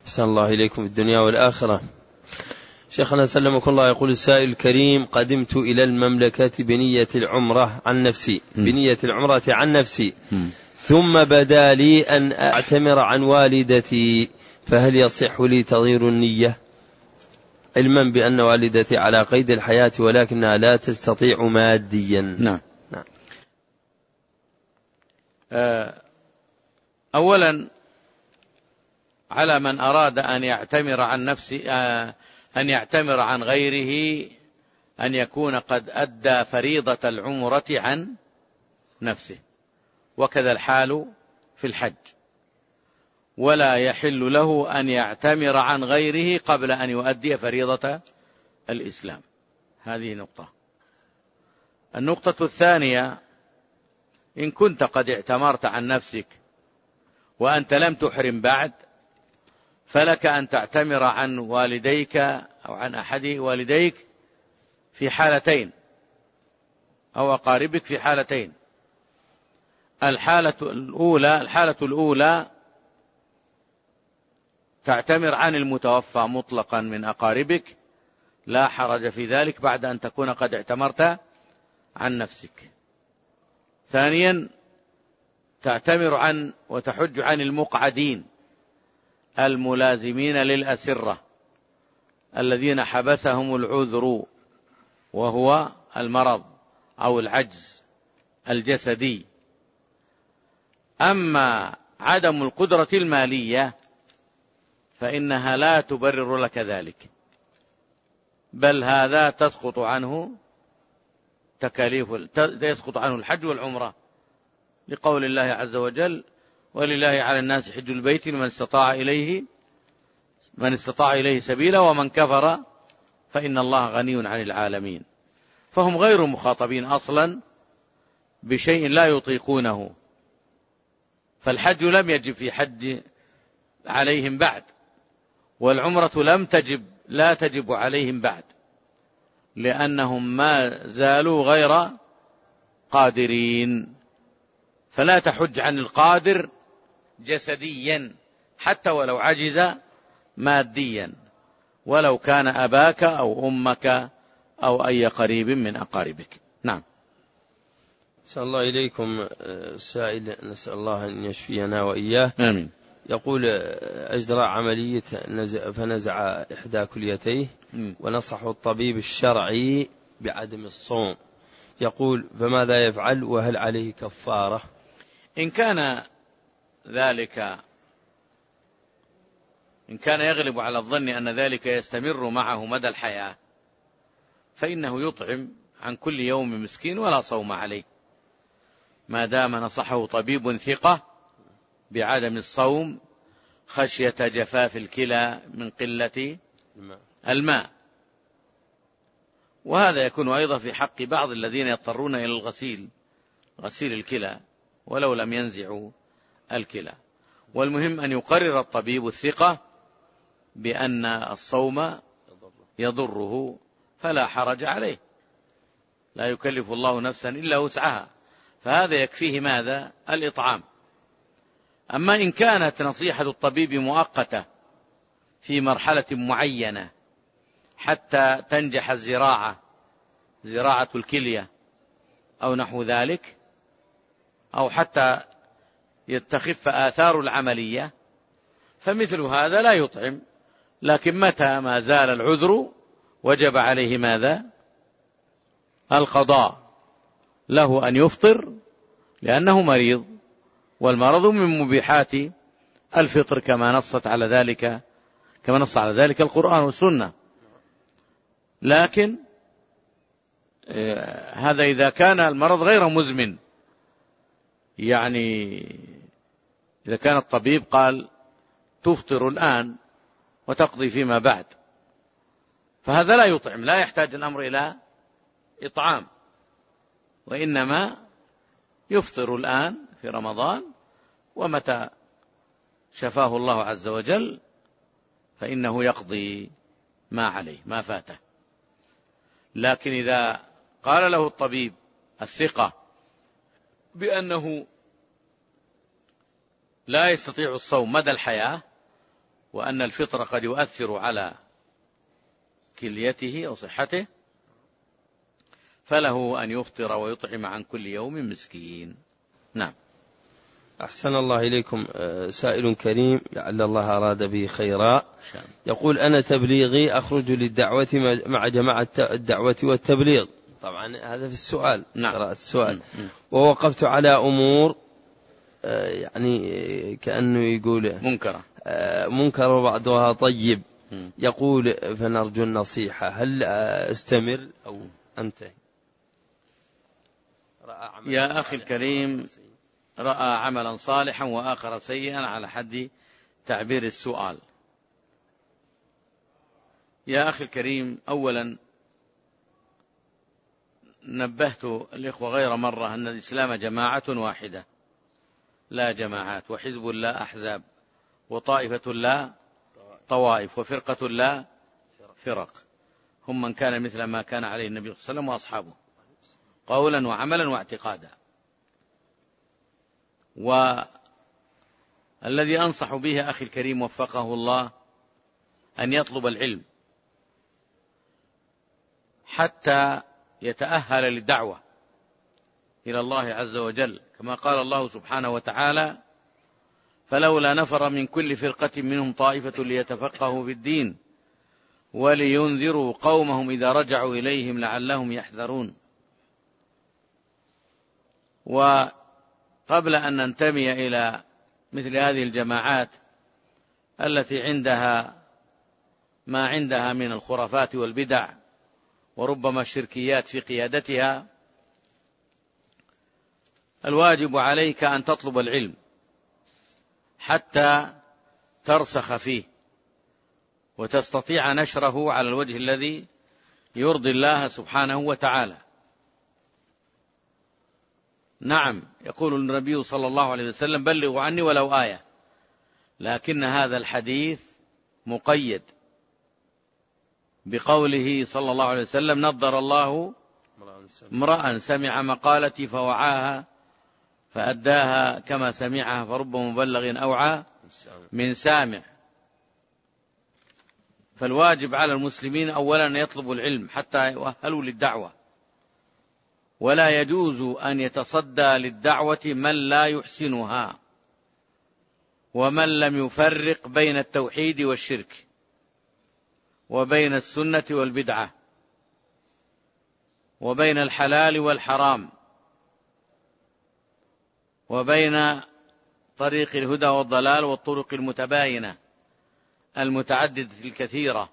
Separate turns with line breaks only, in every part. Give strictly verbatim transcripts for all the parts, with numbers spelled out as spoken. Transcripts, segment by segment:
أحسن الله إليكم في الدنيا والآخرة. شيخنا سلمكم الله، يقول السائل الكريم: قدمت إلى المملكة بنية العمرة عن نفسي بنية العمرة عن نفسي ثم بدا لي أن أعتمر عن والدتي، فهل يصح لي تغيير النية، علما بأن والدتي على قيد الحياة ولكنها لا تستطيع ماديا؟
نعم. نعم. أولا، على من أراد أن يعتمر عن نفسه أن يعتمر عن غيره أن يكون قد أدى فريضة العمرة عن نفسه، وكذا الحال في الحج، ولا يحل له أن يعتمر عن غيره قبل أن يؤدي فريضة الإسلام. هذه نقطة. النقطة الثانية: إن كنت قد اعتمرت عن نفسك وأنت لم تحرم بعد، فلك أن تعتمر عن والديك أو عن أحد والديك في حالتين، أو أقاربك في حالتين. الحالة الأولى الحالة الأولى تعتمر عن المتوفى مطلقا من أقاربك، لا حرج في ذلك بعد أن تكون قد اعتمرت عن نفسك. ثانيا، تعتمر عن وتحج عن المقعدين الملازمين للأسرة الذين حبسهم العذر، وهو المرض أو العجز الجسدي. أما عدم القدرة المالية فإنها لا تبرر لك ذلك، بل هذا تسقط عنه تكاليف يسقط عنه الحج والعمرة، لقول الله عز وجل: ولله على الناس حج البيت من استطاع إليه من استطاع إليه سبيلا ومن كفر فإن الله غني عن العالمين. فهم غير مخاطبين أصلا بشيء لا يطيقونه، فالحج لم يجب في حج عليهم بعد، والعمرة لم تجب لا تجب عليهم بعد، لأنهم ما زالوا غير قادرين. فلا تحج عن القادر جسديا حتى ولو عجز ماديا، ولو كان أباك أو أمك أو أي قريب من أقاربك. نعم.
أسأل الله إليكم السائل، نسأل الله أن يشفينا وإياه.
آمين.
يقول: أجرى عملية فنزع إحدى كليتيه ونصحه الطبيب الشرعي بعدم الصوم، يقول: فماذا يفعل وهل عليه كفارة؟
إن كان ذلك إن كان يغلب على الظن أن ذلك يستمر معه مدى الحياة فإنه يطعم عن كل يوم مسكين ولا صوم عليه، ما دام نصحه طبيب ثقة بعدم الصوم خشية جفاف الكلى من قلة الماء. وهذا يكون أيضا في حق بعض الذين يضطرون إلى الغسيل غسيل الكلى ولو لم ينزعوا الكلى. والمهم أن يقرر الطبيب الثقة بأن الصوم يضره فلا حرج عليه، لا يكلف الله نفسا إلا وسعها، فهذا يكفيه ماذا؟ الإطعام. أما إن كانت نصيحة الطبيب مؤقتة في مرحلة معينة حتى تنجح الزراعة زراعة الكلية أو نحو ذلك، أو حتى يتخف آثار العملية، فمثل هذا لا يطعم. لكن متى ما زال العذر وجب عليه ماذا؟ القضاء، له أن يفطر لأنه مريض، والمرض من مبيحات الفطر كما نصت على ذلك كما نص على ذلك القرآن والسنة. لكن هذا إذا كان المرض غير مزمن، يعني إذا كان الطبيب قال تفطر الآن وتقضي فيما بعد، فهذا لا يطعم، لا يحتاج الأمر إلى إطعام، وإنما يفطر الآن في رمضان، ومتى شفاه الله عز وجل فإنه يقضي ما عليه ما فاته. لكن إذا قال له الطبيب الثقة بأنه لا يستطيع الصوم مدى الحياة وأن الفطر قد يؤثر على كليته أو صحته، فله أن يفطر ويطعم عن كل يوم مسكين. نعم.
أحسن الله إليكم. سائل كريم لعل الله أراد به خيرا، يقول: أنا تبليغي أخرج للدعوة مع جماعة الدعوة والتبليغ. طبعا هذا في السؤال،
نعم.
قراءة السؤال. ووقفت على أمور يعني كأنه يقول
منكرة
منكر وبعضها طيب، يقول: فنرجو النصيحة، هل أستمر أو أنتهي؟
يا أخي الكريم، رأى عملا صالحا وآخر سيئا على حد تعبير السؤال. يا أخي الكريم، أولا نبهت الإخوة غير مرة أن الإسلام جماعة واحدة لا جماعات، وحزب لا أحزاب، وطائفة لا طوائف، وفرقة لا فرق، هم من كان مثل ما كان عليه النبي صلى الله عليه وسلم وأصحابه قولا وعملا واعتقادا. والذي أنصح به أخي الكريم وفقه الله أن يطلب العلم حتى يتأهل للدعوة إلى الله عز وجل، كما قال الله سبحانه وتعالى: فلولا نفر من كل فرقة منهم طائفة ليتفقهوا في الدين ولينذروا قومهم إذا رجعوا إليهم لعلهم يحذرون. وقبل أن ننتمي إلى مثل هذه الجماعات التي عندها ما عندها من الخرافات والبدع وربما الشركيات في قيادتها، الواجب عليك أن تطلب العلم حتى ترسخ فيه وتستطيع نشره على الوجه الذي يرضي الله سبحانه وتعالى. نعم، يقول النبي صلى الله عليه وسلم: بلغوا عني ولو آية، لكن هذا الحديث مقيد بقوله صلى الله عليه وسلم: نضر الله امرأ سمع مقالتي فوعاها فأداها كما سمعها فرب مبلغ أوعى من سامع. فالواجب على المسلمين أولا أن يطلبوا العلم حتى يؤهلوا للدعوة، ولا يجوز أن يتصدى للدعوة من لا يحسنها ومن لم يفرق بين التوحيد والشرك وبين السنة والبدعة وبين الحلال والحرام وبين طريق الهدى والضلال والطرق المتباينة المتعددة الكثيرة.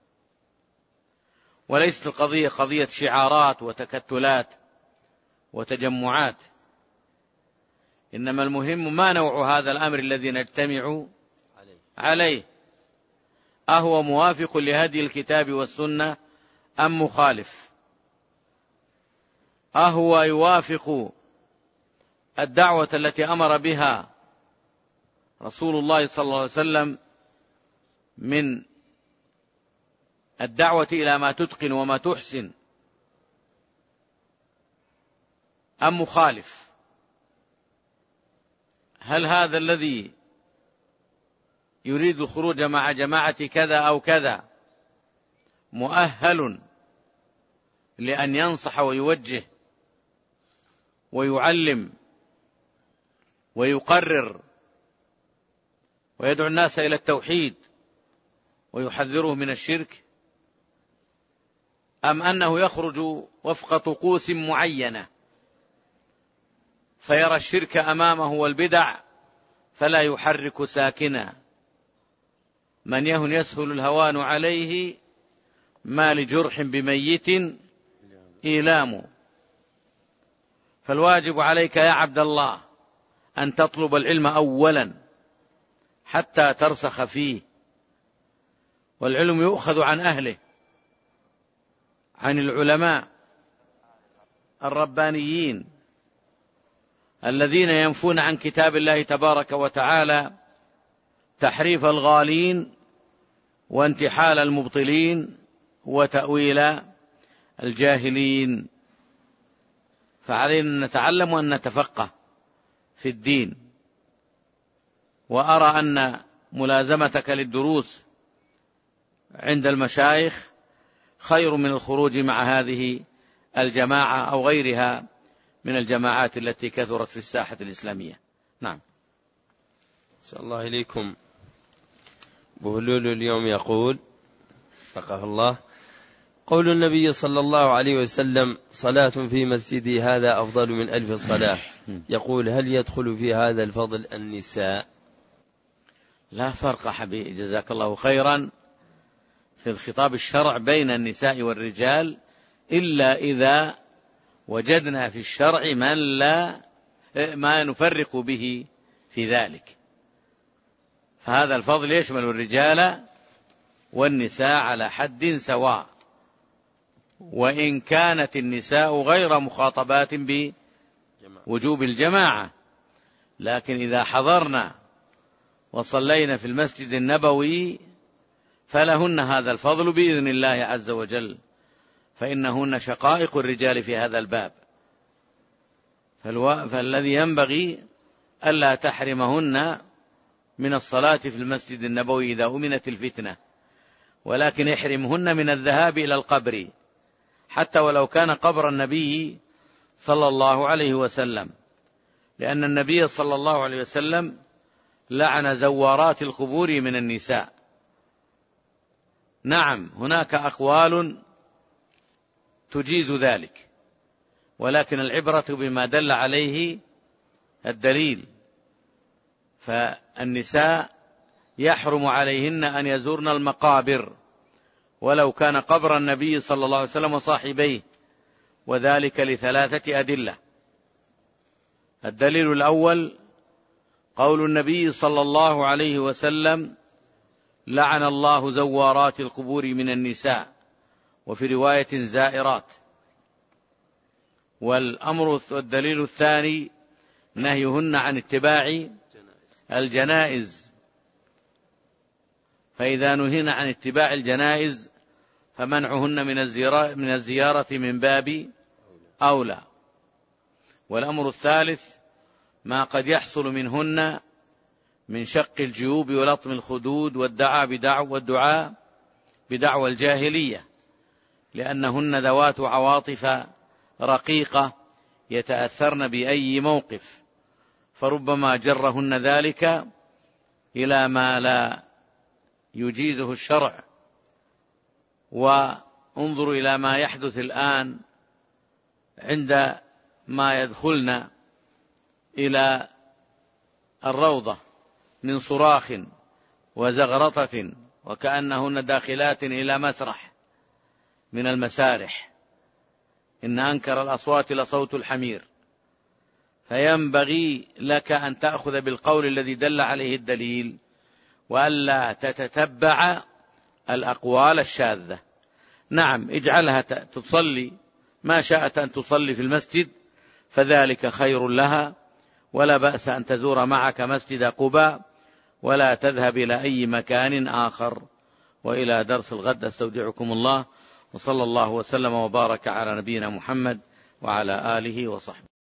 وليست القضية قضية شعارات وتكتلات وتجمعات، إنما المهم ما نوع هذا الأمر الذي نجتمع عليه، أهو موافق لهدي الكتاب والسنة أم مخالف؟ أهو يوافق الدعوة التي أمر بها رسول الله صلى الله عليه وسلم من الدعوة إلى ما تتقن وما تحسن، أم مخالف؟ هل هذا الذي يريد الخروج مع جماعة كذا أو كذا مؤهل لأن ينصح ويوجه ويعلم ويقرر ويدعو الناس إلى التوحيد ويحذره من الشرك، أم أنه يخرج وفق طقوس معينة فيرى الشرك أمامه والبدع فلا يحرك ساكنا؟ من يهن يسهل الهوان عليه، ما لجرح بميت إيلام. فالواجب عليك يا عبد الله أن تطلب العلم أولا حتى ترسخ فيه، والعلم يؤخذ عن أهله، عن العلماء الربانيين الذين ينفون عن كتاب الله تبارك وتعالى تحريف الغالين وانتحال المبطلين وتأويل الجاهلين. فعلينا أن نتعلم وأن نتفقه في الدين. وأرى أن ملازمتك للدروس عند المشايخ خير من الخروج مع هذه الجماعة أو غيرها من الجماعات التي كثرت في الساحة الإسلامية. نعم.
صلى الله إليكم. بهلول اليوم يقول فقه الله: قول النبي صلى الله عليه وسلم: صلاة في مسجدي هذا أفضل من ألف صلاة، يقول: هل يدخل في هذا الفضل النساء؟
لا فرق حبيبي جزاك الله خيرا في الخطاب الشرع بين النساء والرجال، إلا إذا وجدنا في الشرع من لا ما نفرق به في ذلك، فهذا الفضل يشمل الرجال والنساء على حد سواء، وإن كانت النساء غير مخاطبات بوجوب الجماعة، لكن إذا حضرنا وصلينا في المسجد النبوي فلهن هذا الفضل بإذن الله عز وجل، فإنهن شقائق الرجال في هذا الباب، فالذي ينبغي ألا تحرمهن من الصلاة في المسجد النبوي إذا أمنت الفتنة، ولكن احرمهن من الذهاب إلى القبر حتى ولو كان قبر النبي صلى الله عليه وسلم، لأن النبي صلى الله عليه وسلم لعن زوارات القبور من النساء. نعم هناك أقوال تجيز ذلك، ولكن العبرة بما دل عليه الدليل، فالنساء يحرم عليهن أن يزورن المقابر ولو كان قبر النبي صلى الله عليه وسلم وصاحبيه، وذلك لثلاثة أدلة. الدليل الأول قول النبي صلى الله عليه وسلم: لعن الله زوارات القبور من النساء، وفي رواية زائرات. والأمر والدليل الثاني نهيهن عن اتباع الجنائز، فإذا نهينا عن اتباع الجنائز فمنعهن من الزيارة من باب أولى. والأمر الثالث ما قد يحصل منهن من شق الجيوب ولطم الخدود والدعاء بدعوى والدعاء بدعوى الجاهلية، لأنهن ذوات عواطف رقيقة يتأثرن بأي موقف، فربما جرهن ذلك إلى ما لا يجيزه الشرع. وانظروا إلى ما يحدث الآن عندما يدخلن إلى الروضة من صراخ وزغرطة وكأنهن داخلات إلى مسرح من المسارح، إن أنكر الأصوات لصوت الحمير. فينبغي لك أن تأخذ بالقول الذي دل عليه الدليل، وألا تتتبع الأقوال الشاذة. نعم اجعلها تصلي ما شاءت أن تصلي في المسجد فذلك خير لها، ولا بأس أن تزور معك مسجد قباء، ولا تذهب إلى أي مكان آخر. وإلى درس الغد استودعكم الله، وصلى الله وسلم وبارك على نبينا محمد وعلى آله وصحبه.